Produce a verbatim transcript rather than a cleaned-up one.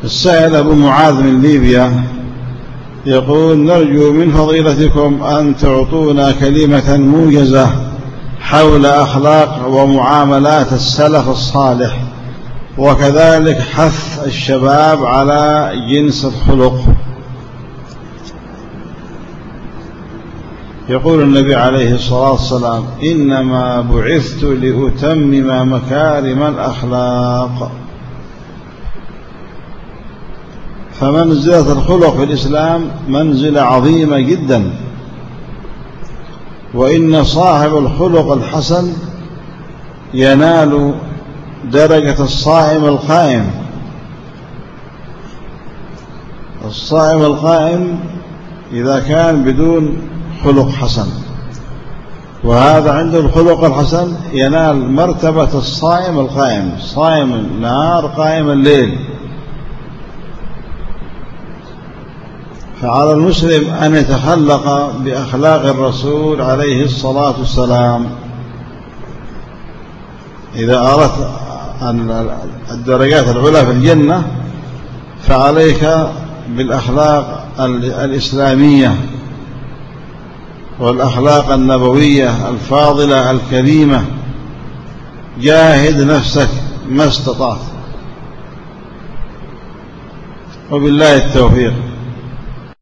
السائل أبو معاذ من ليبيا يقول: نرجو من فضيلتكم أن تعطونا كلمة موجزة حول أخلاق ومعاملات السلف الصالح، وكذلك حث الشباب على جنس الخلق. يقول النبي عليه الصلاة والسلام: إنما بعثت لأتمم مكارم الأخلاق. فمنزلة الخلق في الإسلام منزلة عظيمة جدا، وإن صاحب الخلق الحسن ينال درجة الصائم القائم. الصائم القائم إذا كان بدون خلق حسن، وهذا عنده الخلق الحسن ينال مرتبة الصائم القائم، صائم النهار قائم الليل. فعلى المسلم أن يتخلق بأخلاق الرسول عليه الصلاة والسلام. إذا أردت الدرجات العلى في الجنة فعليك بالأخلاق الإسلامية والأخلاق النبوية الفاضلة الكريمة. جاهد نفسك ما استطعت، وبالله التوفيق.